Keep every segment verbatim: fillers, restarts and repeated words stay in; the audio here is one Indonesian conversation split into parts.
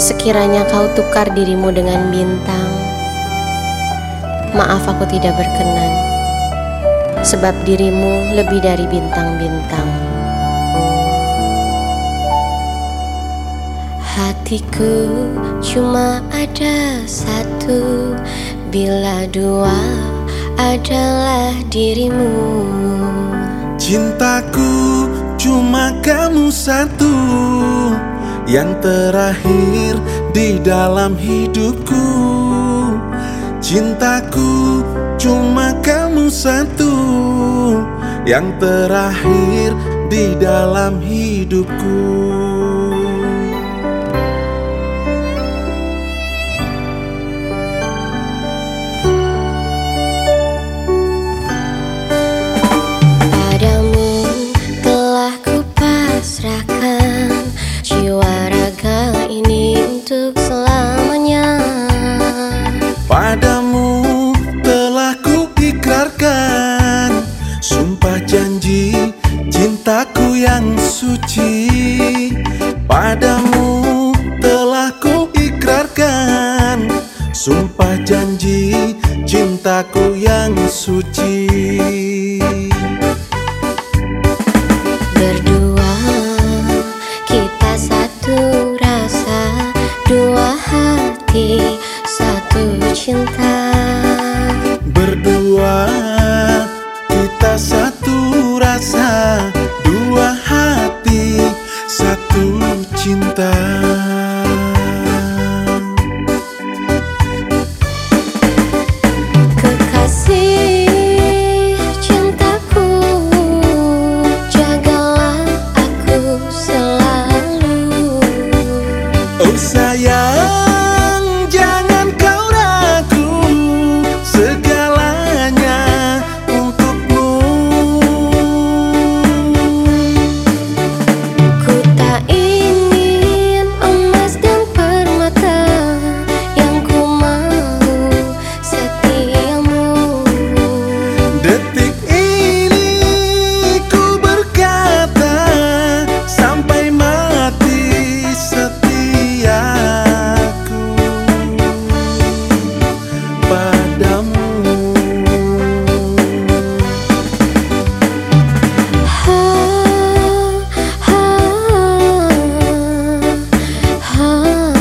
Sekiranya kau tukar dirimu dengan bintang, maaf aku tidak berkenan, sebab dirimu lebih dari bintang-bintang. Hatiku cuma ada satu, bila dua adalah dirimu. Cintaku cuma kamu satu, yang terakhir di dalam hidupku. Cintaku cuma kamu satu, yang terakhir di dalam hidupku. Jiwa raga ini untuk selamanya. Padamu telah ku ikrarkan sumpah janji cintaku yang suci. Padamu telah ku ikrarkan sumpah janji cintaku yang suci. Berdua kita satu rasa, dua hati, satu cinta. Berdua kita satu rasa, dua hati, satu cinta. Kekasih cintaku, jagalah aku selalu. Oh sayang, jangan kau ragu, segalanya untukmu. Ku tak ingin emas dan permata, yang ku mau setiamu. Detik ini ku berkata, sampai mati setiaku padamu. Ha, ha, ha.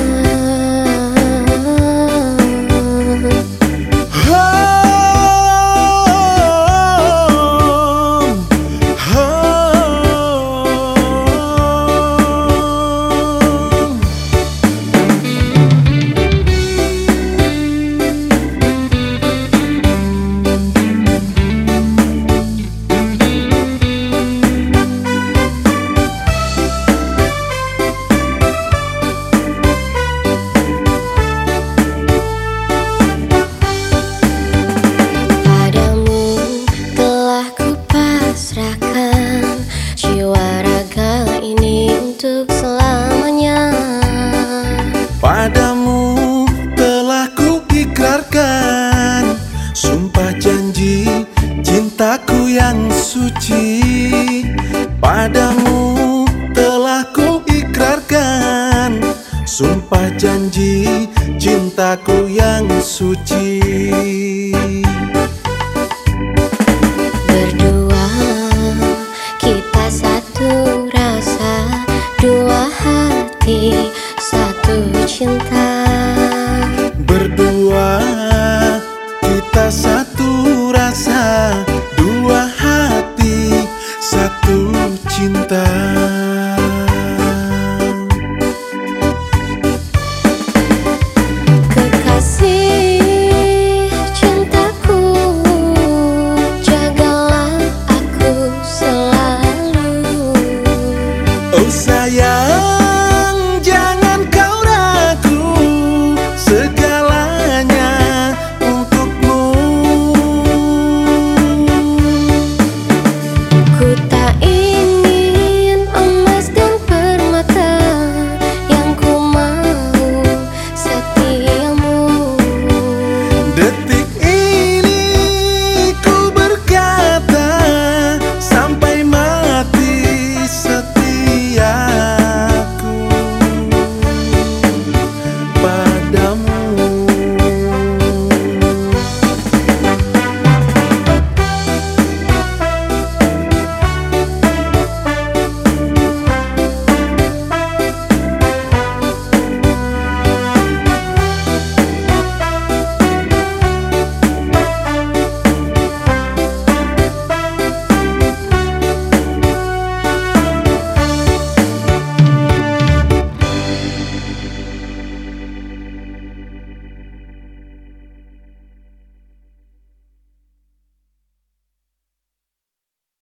Jiwa raga ini untuk selamanya. Padamu telah ku ikrarkan sumpah janji cintaku yang suci. Padamu telah ku ikrarkan sumpah janji cintaku yang suci.